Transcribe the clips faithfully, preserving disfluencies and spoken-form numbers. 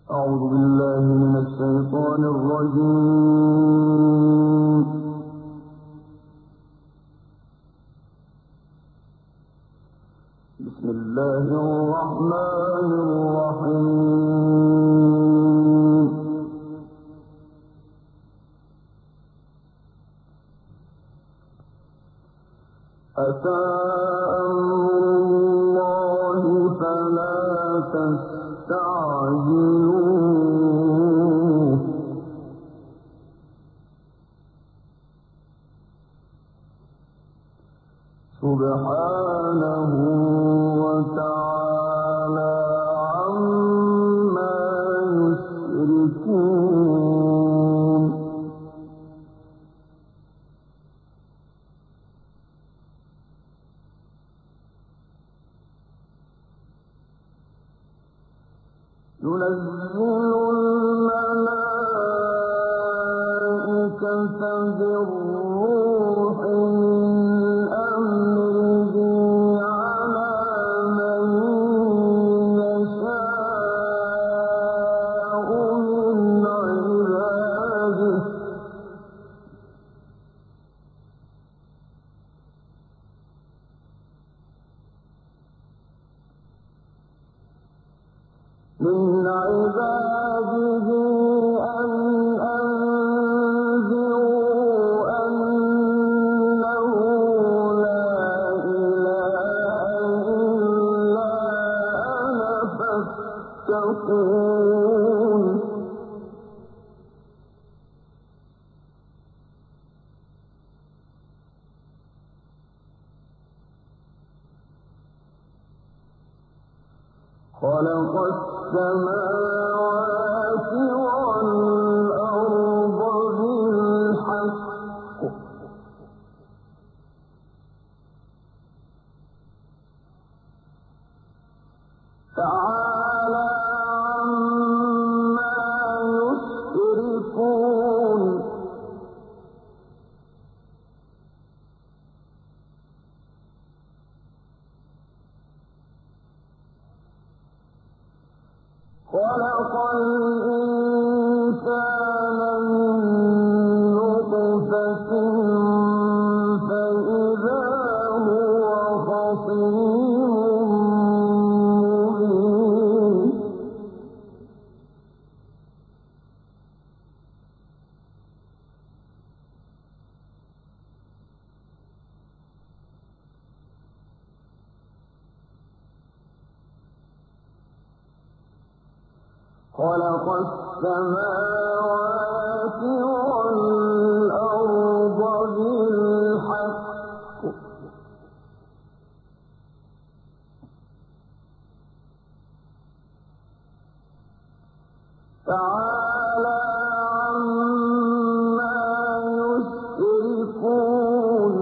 أعوذ بالله من الشيطان الرجيم. بسم الله الرحمن الرحيم. أتى أمر الله فلا تستعجلوه سبحانه وتعالى عما يشركون. ينزل الملائكة بالروح من أمره على من يشاء من عباده من عباده أن أنذروا أنه لا إله إلا أنا فاتقون. خلق السماوات والأرض بالحق تعالى عما يشركون. خلق الإنسان من نطفة فإذا هو خصيم مبين. خلق السماوات والأرض بالحق تعالى عما يشركون.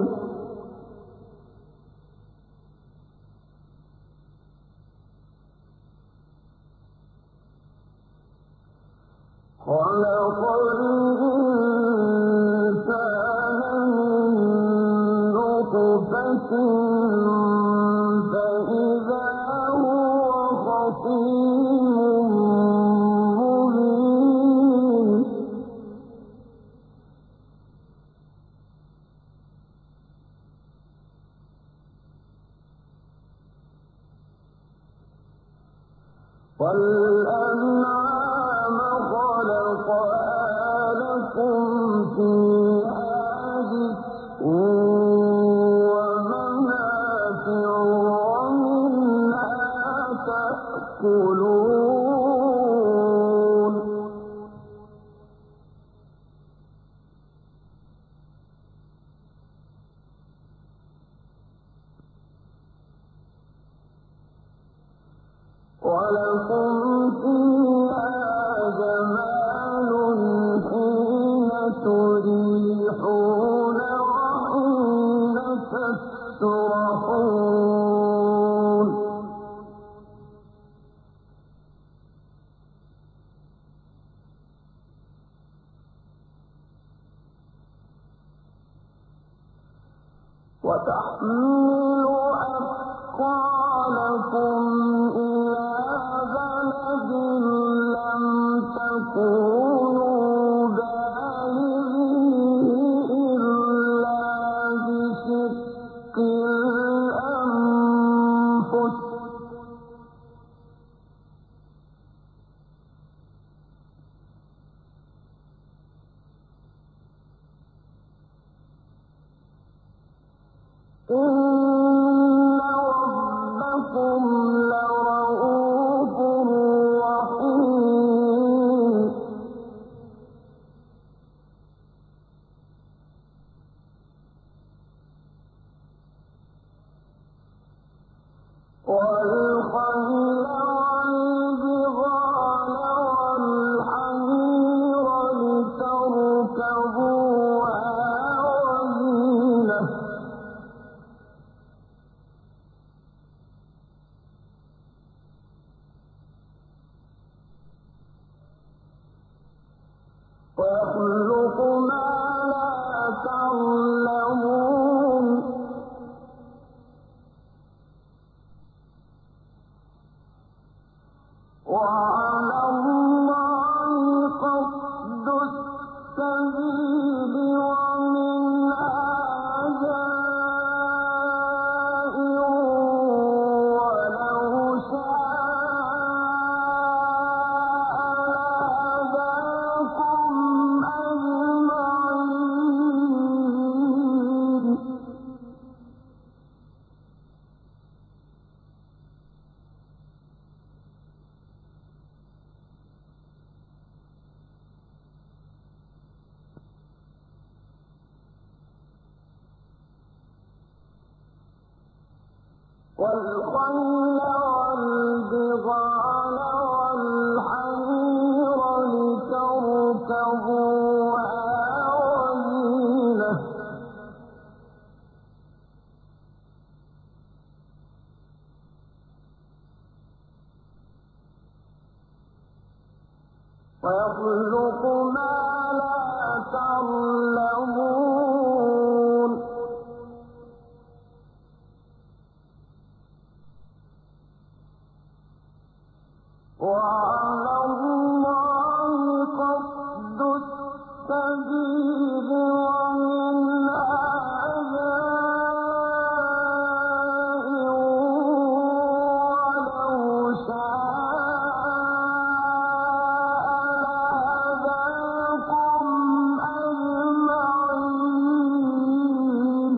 خلق الإنسان من نطفة فإذا هو خصيم مبين. والأنعام خلقها لكم فيها دفء ومنافع ومنها تأكلون. ولكم فيها جمال حين تريحون وحين تسرحون. وتحمل أثقالكم إلى بلد لم ويخلق ما لا تعلمون وعلى الله قصد السبيل ومنها جائر ولو شاء لهداكم أجمعين والخيل والبغال والحمير لتركبوها وزينة ويخلق ما لا تعلمون وعلى الله قصد السبيل ومنها جائر ولو شاء لهداكم أجمعين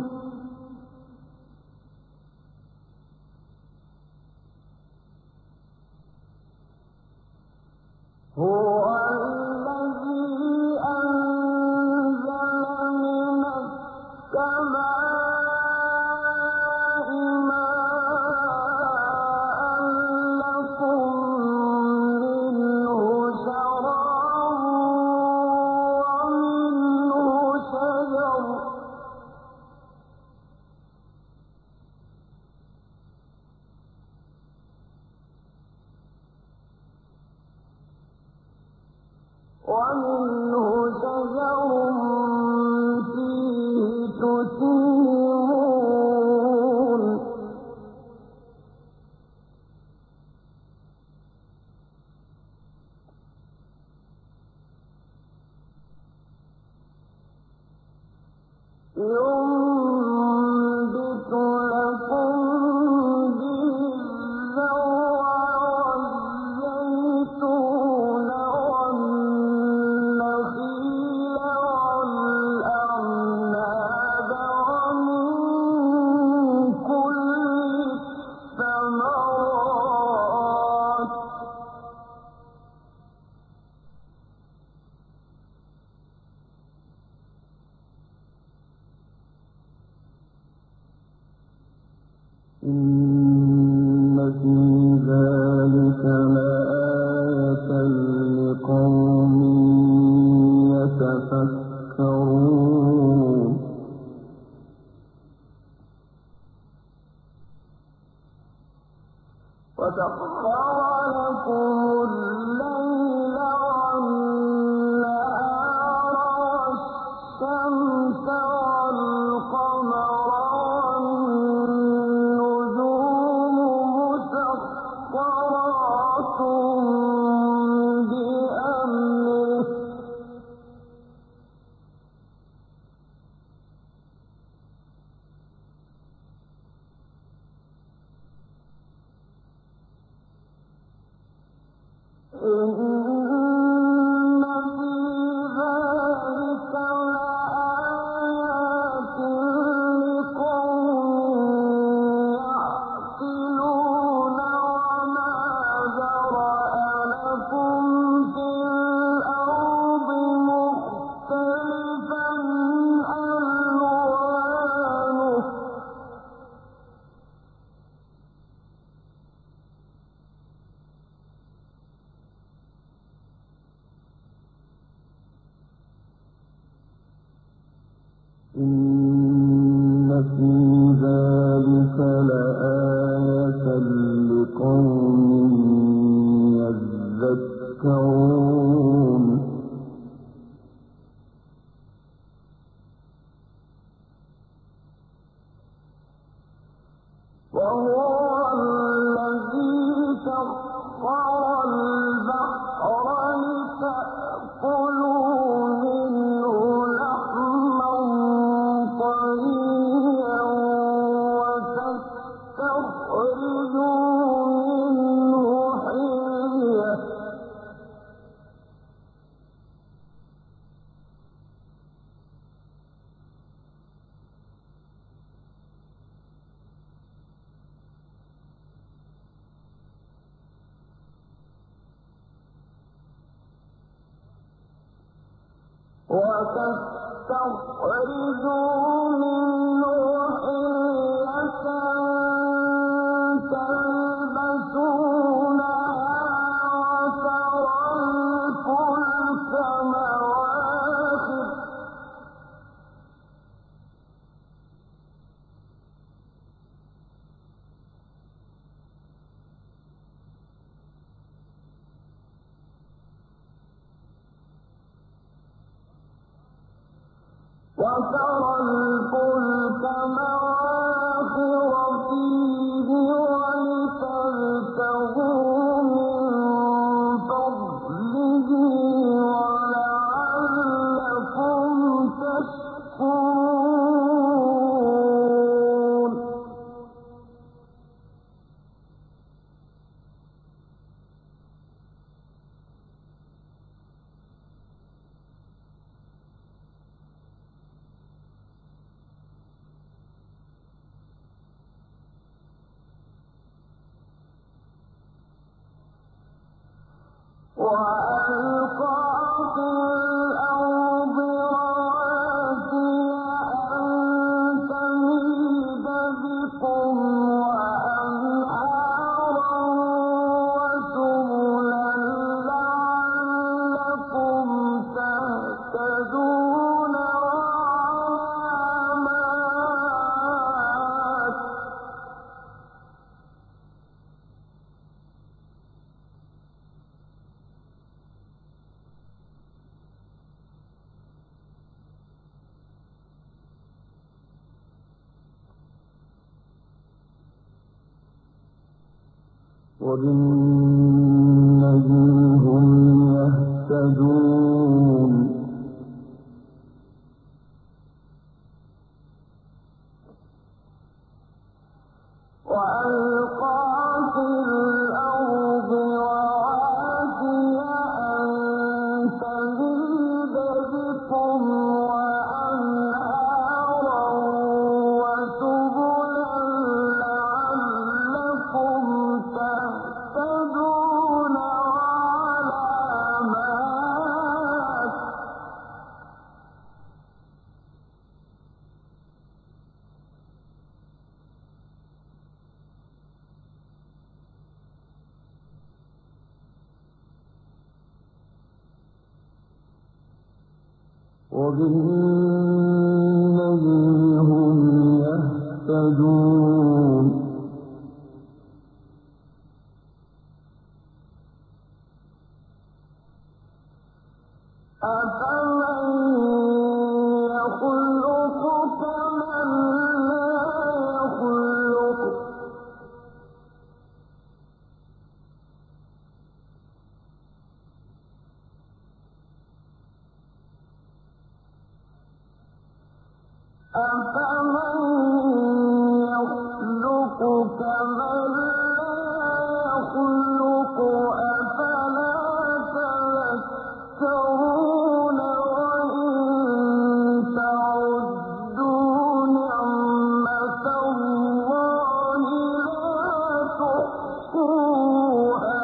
هو الذي أنزل من السماء ماء لكم منه شراب ومنه شجر ومنه شجر فيه تسيمون ينبت لكم به الزرع والزيتون والنخيل والأعناب ومن كل الثمرات إن في ذلك لآية لقوم يتفكرون وسخر لكم الليل والنهار والشمس والقمر والنجوم مسخرات بأمره إن في ذلك لآيات لقوم يعقلون وما ذرأ لكم في الأرض مختلفا ألوانه إن في ذلك لآية لقوم يذكرون وهو الذي سخر البحر لتأكلوا منه لحما طريا وتستخرجوا منه حلية وتستخرجوا منه حلية تلبسونها وترى الفلك مواخر وترى الفلك مواخر فيه ولتبتغوا من فضله ولعلكم تشكرون وألقى في الأرض رواسي أن تميد بكم وأنهارا وسبلا لعلكم تهتدون وعلامات وبالنجم هم يهتدون وألقى في الأرض رواسي أن تميد بكم وأنهارا وسبلا لعلكم تهتدون وعلامات وبالنجم هم يهتدون أفمن يخلق كمن لا يخلق أفمن يخلق كمن لا يخلق أفلا تذكرون وإن تعدوا نعمة الله لا تحصوها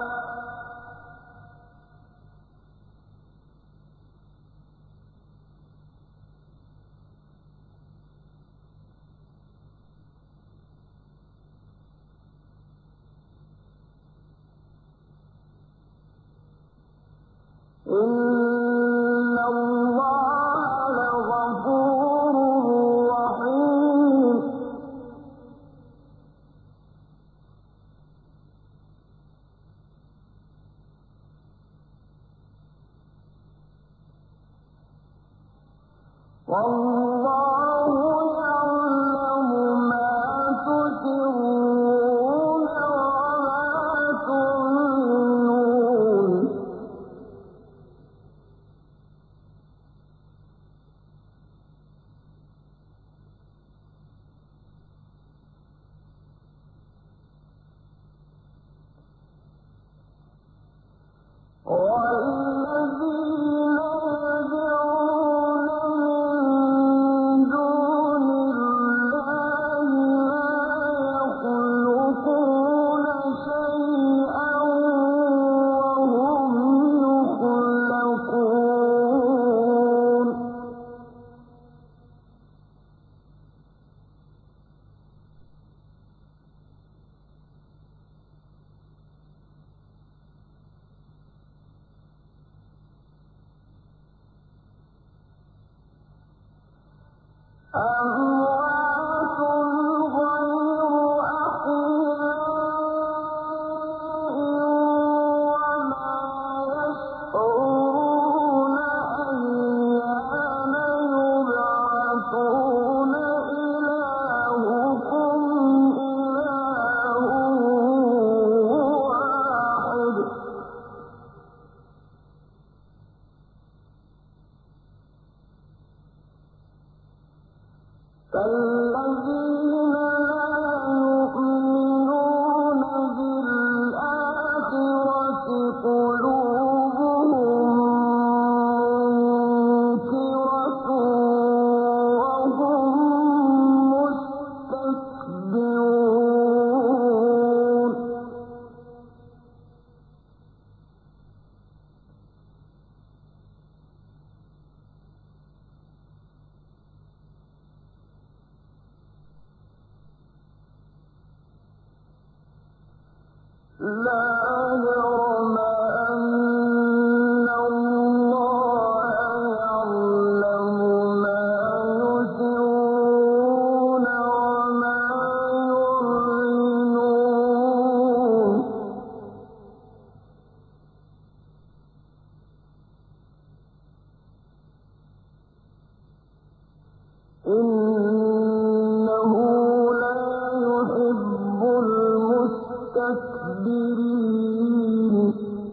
إن الله لغفور رحيم والله يعلم ما تسرون أَمْوَاتٌ غَيْرُ أَحْيَاءٍ وَمَا يَشْعُرُونَ أَيَّانَ يُبْعَثُونَ إِلَٰهُكُمْ إِلَٰهٌ وَاحِدٌ ۚ فَالَّذِينَ لَا يُؤْمِنُونَ بِالْآخِرَةِ قُلُوبُهُم مُّنكِرَةٌ وَهُم مُّسْتَكْبِرُونَ لَا جَرَمَ أَنَّ اللَّهَ يَعْلَمُ مَا يُسِرُّونَ وَمَا يُعْلِنُونَ ۚ إِنَّهُ لَا يُحِبُّ الْمُسْتَكْبِرِينَ.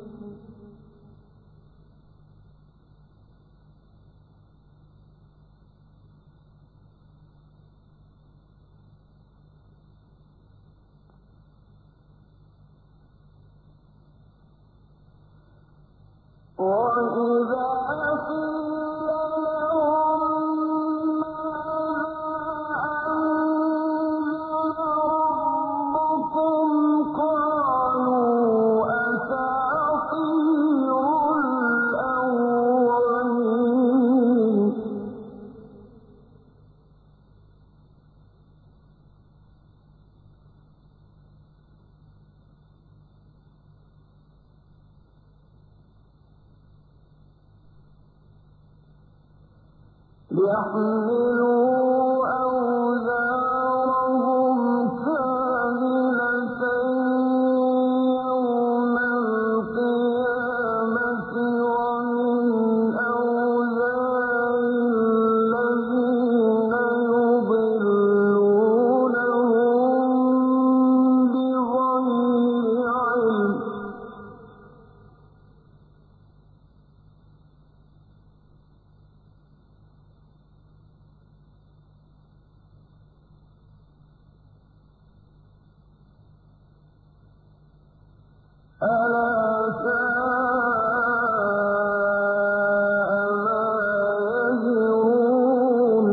وَإِذَا قِيلَ لَهُم مَّاذَا أَنزَلَ رَبُّكُمْ قَالُوا أَسَاطِيرُ الْأَوَّلِينَ. لِيَحْمِلُوا أَوْزَارَهُمْ كَامِلَةً يَوْمَ الْقِيَامَةِ وَمِنْ أَوْزَارِ الَّذِينَ يُضِلُّونَهُم بِغَيْرِ عِلْمٍ ۗ أَلَا سَاءَ مَا يَزِرُونَ.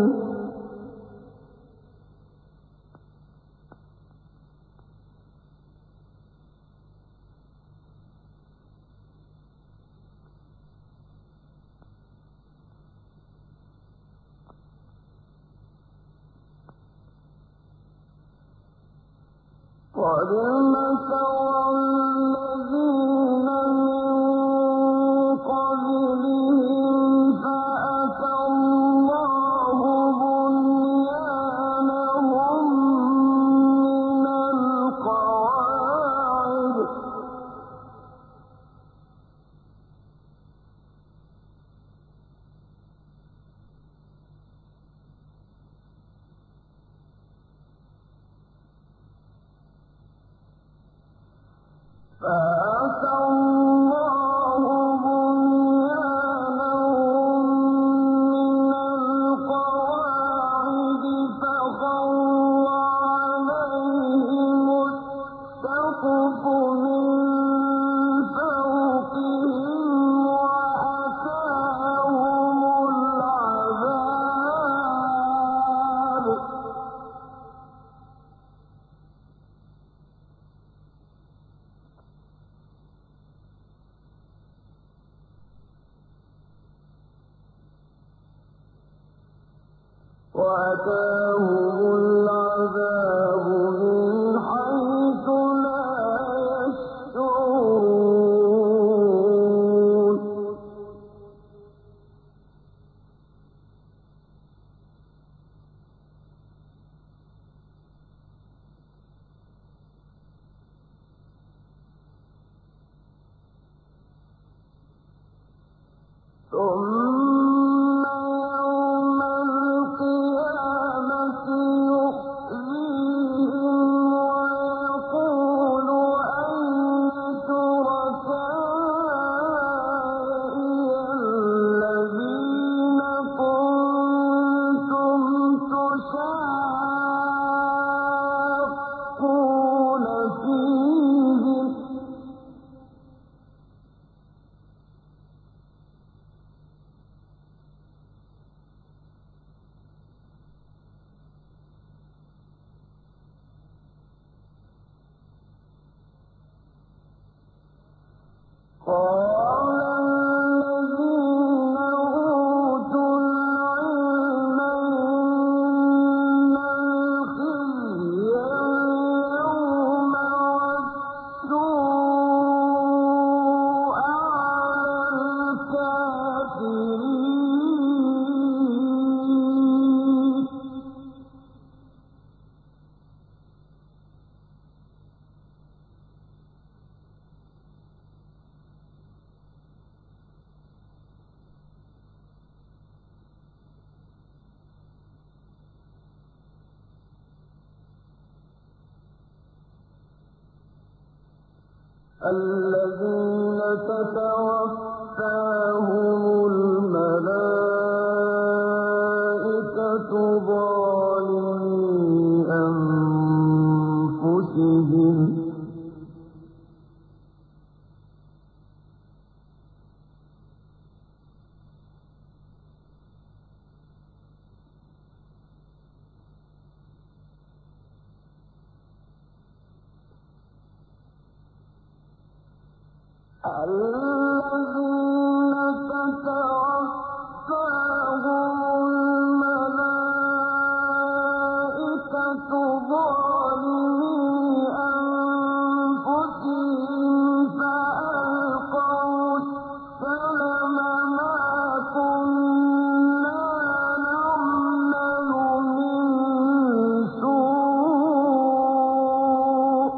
قَدْ مَكَرَ الَّذِينَ مِن قَبْلِهِمْ فَأَتَى اللَّهُ بُنْيَانَهُم مِّنَ الْقَوَاعِدِ فَأَتَى اللَّهُ بُنْيَانَهُم مِّنَ الْقَوَاعِدِ فَخَرَّ عَلَيْهِمُ السَّقْفُ مِن فَوْقِهِمْ وَأَتَاهُمُ الْعَذَابُ ۚ وَأَتَاهُمُ الْعَذَابُ مِنْ حَيْثُ لَا يَشْعُرُونَ. الذين تتوفاهم الملائكة ظالمي أنفسهم الذين تتوفاهم الملائكة ظالمي أنفسهم فألقوا السلم ما كنا نعمل من سوء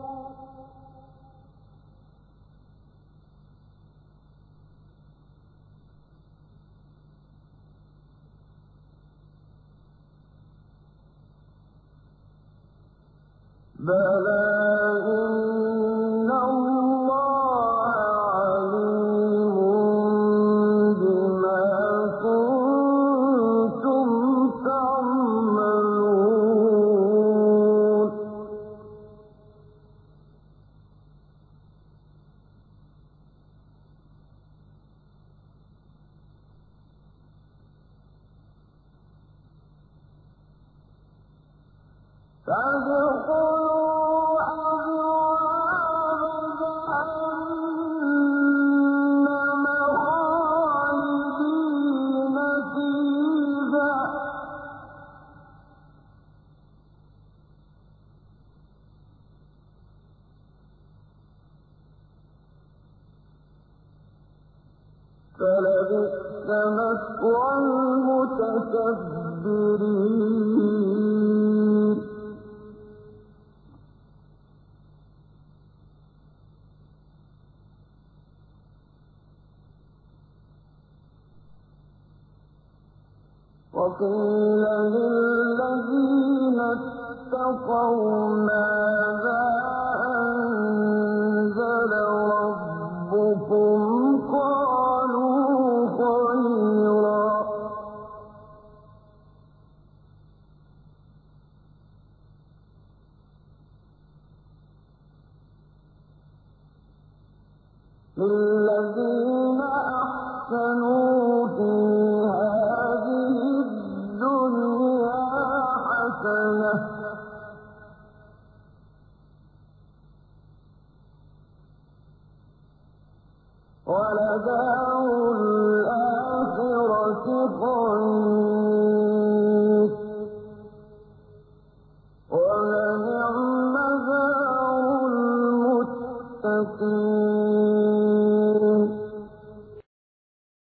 بلى إن الله عليم بما كنتم تعملون فادخلوا أبواب جهنم خالدين فيها فلبئس مثوى المتكبرين وقيل للذين اتقوا ماذا أنزل ربكم قالوا خيرا للذين أحسنوا في هذه الدنيا حسنة ولدار